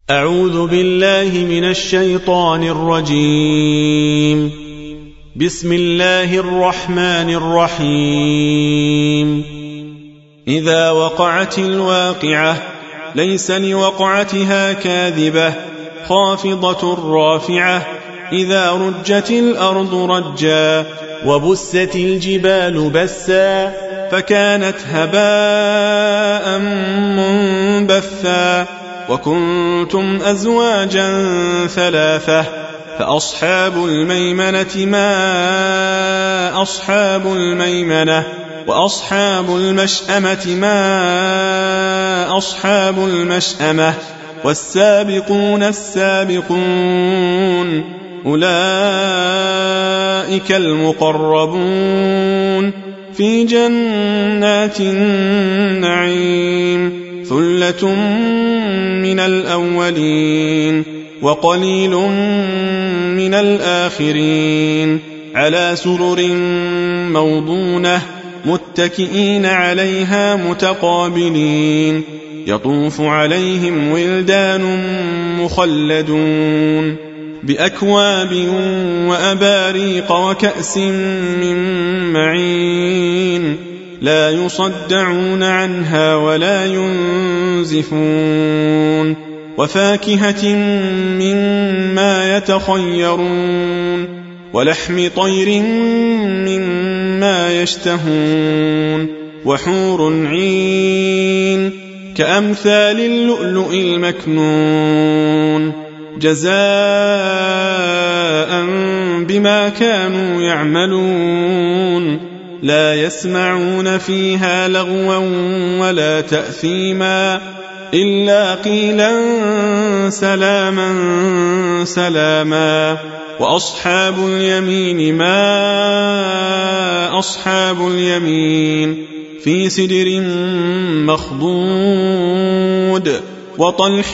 أعوذ بالله من الشيطان الرجيم. بسم الله الرحمن الرحيم. إذا وقعت الواقعة ليس لوقعتها كاذبة خافضة رافعة إذا رجت الأرض رجا وبست الجبال بسا فكانت هباء منبثا وكنتم أزواجا ثلاثة فأصحاب الميمنة ما أصحاب الميمنة وأصحاب المشأمة ما أصحاب المشأمة والسابقون السابقون أولئك المقربون في جنات النعيم ثلة من الأولين وقليل من الآخرين على سرر موضونة متكئين عليها متقابلين يطوف عليهم ولدان مخلدون بأكواب وأباريق وكأس من معين لا يصدعون عنها ولا ينزفون وفاكهة مما يتخيرون ولحم طير مما يشتهون وحور عين كأمثال اللؤلؤ المكنون جزاء بما كانوا يعملون لا يسمعون فيها لغوا ولا تأثيما إلا قيلا سلاما سلاما وأصحاب اليمين ما أصحاب اليمين في سدر مخضود وطلح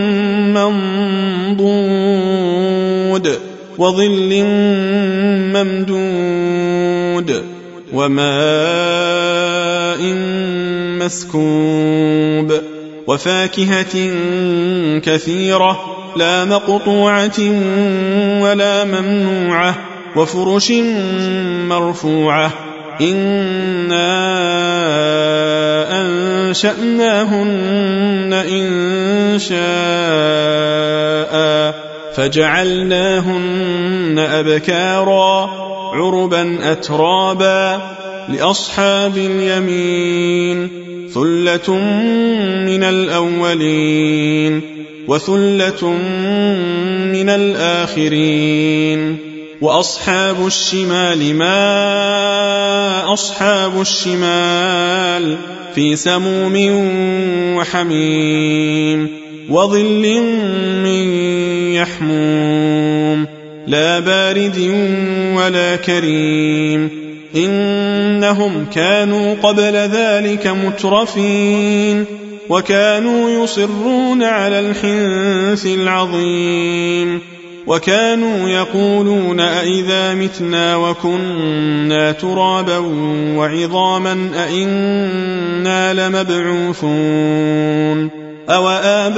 منضود وظل ممدود وماء مسكوب وفاكهة كثيرة لا مقطوعة ولا ممنوعة وفرش مرفوعة إنا أنشأناهن إن شاء فجعلناهن أبكارا عربا أترابا لأصحاب اليمين ثلة من الأولين وثلة من الآخرين وأصحاب الشمال ما أصحاب الشمال في سموم وحميم وظل من يحموم لا بارد ولا كريم إنهم كانوا قبل ذلك مترفين وكانوا يصرون على الحنث العظيم وكانوا يقولون أئذا متنا وكنا ترابا وعظاما أئنا لمبعوثون أو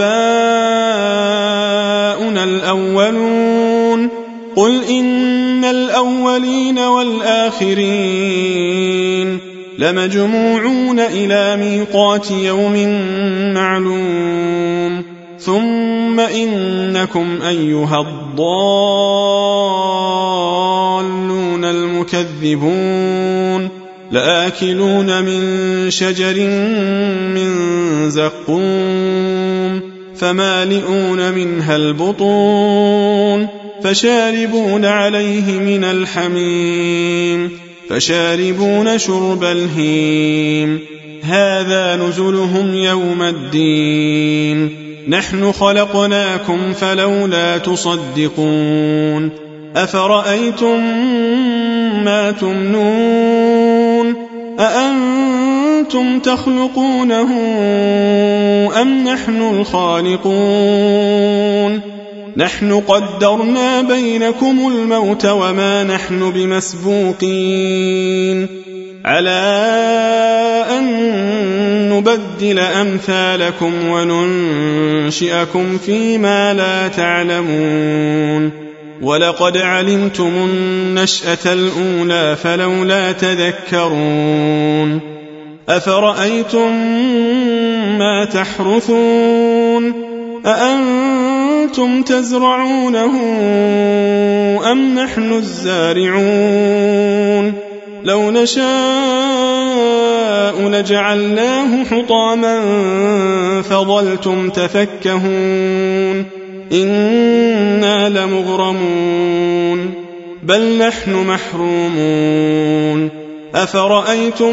آباؤنا الأولون قل إن الأولين والآخرين لمجموعون إلى ميقات يوم معلوم ثم إنكم أيها الضالون المكذبون لآكلون من شجر من زقوم فمالئون منها البطون فشاربون عليه من الحميم فشاربون شرب الهيم هذا نزلهم يوم الدين نحن خلقناكم فلولا تصدقون أفرأيتم ما تمنون أأنتم تخلقونه أم نحن الخالقون نحن قدرنا بينكم الموت وما نحن بمسبوقين على أن نبدل أمثالكم وننشئكم فيما لا تعلمون ولقد علمتم النشأة الأولى فلولا تذكرون أفرأيتم ما تحرثون أأنتم تزرعونه أم نحن الزارعون لو نشاء لجعلناه حطاما فظلتم تفكهون إنا لمغرمون بل نحن محرومون أفرأيتم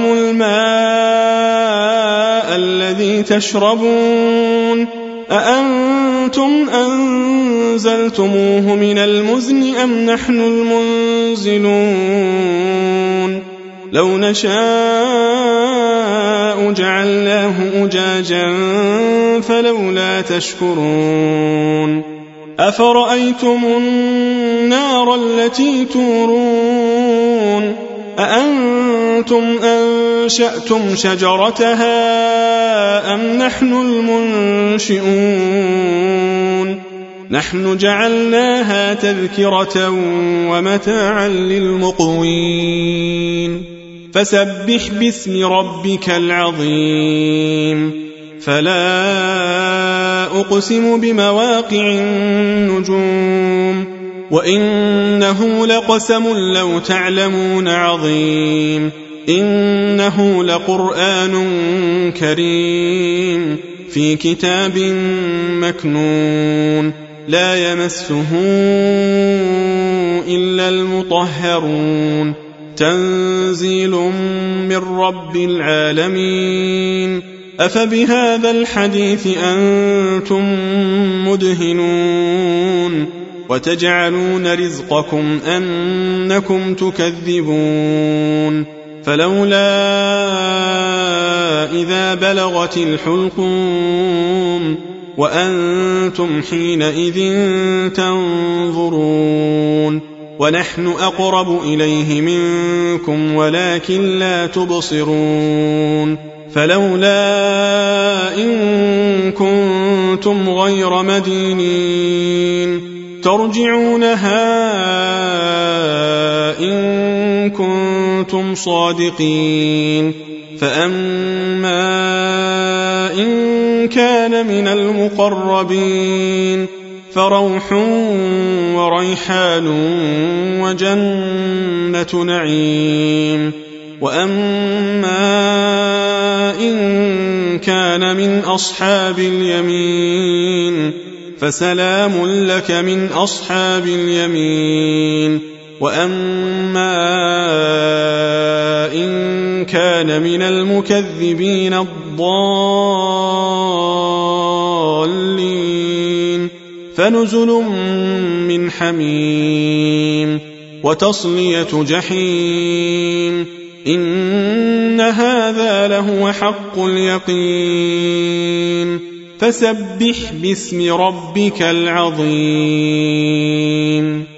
الماء الذي تشربون أأنتم أنزلتموه من المزن أم نحن المنزلون لو نشاء جعلناه أجاجا فلولا تشكرون أفرأيتم النار التي تورون أأنتم أنشأتم شجرتها أم نحن المنشئون نحن جعلناها تذكرة ومتاعا للمقوين فسبح باسم ربك العظيم فلا أقسم بمواقع النجوم وإنه لقسم لو تعلمون عظيم إنه لقرآن كريم في كتاب مكنون لا يمسه إلا المطهرون تنزيل من رب العالمين أفبهذا الحديث أنتم مدهنون وتجعلون رزقكم أنكم تكذبون فلولا إذا بلغت الحلقوم وأنتم حينئذ تنظرون ونحن أقرب إليه منكم ولكن لا تبصرون فلولا إن كنتم غير مدينين ترجعونها إن كنتم صادقين فأما إن كان من المقربين فروح وريحان وجنة نعيم وأما إن كان من أصحاب اليمين فسلام لك من أصحاب اليمين وأما إن كان من المكذبين الضالين فنزل من حميم وتصلية جحيم إن هذا لهو حق اليقين فسبح باسم ربك العظيم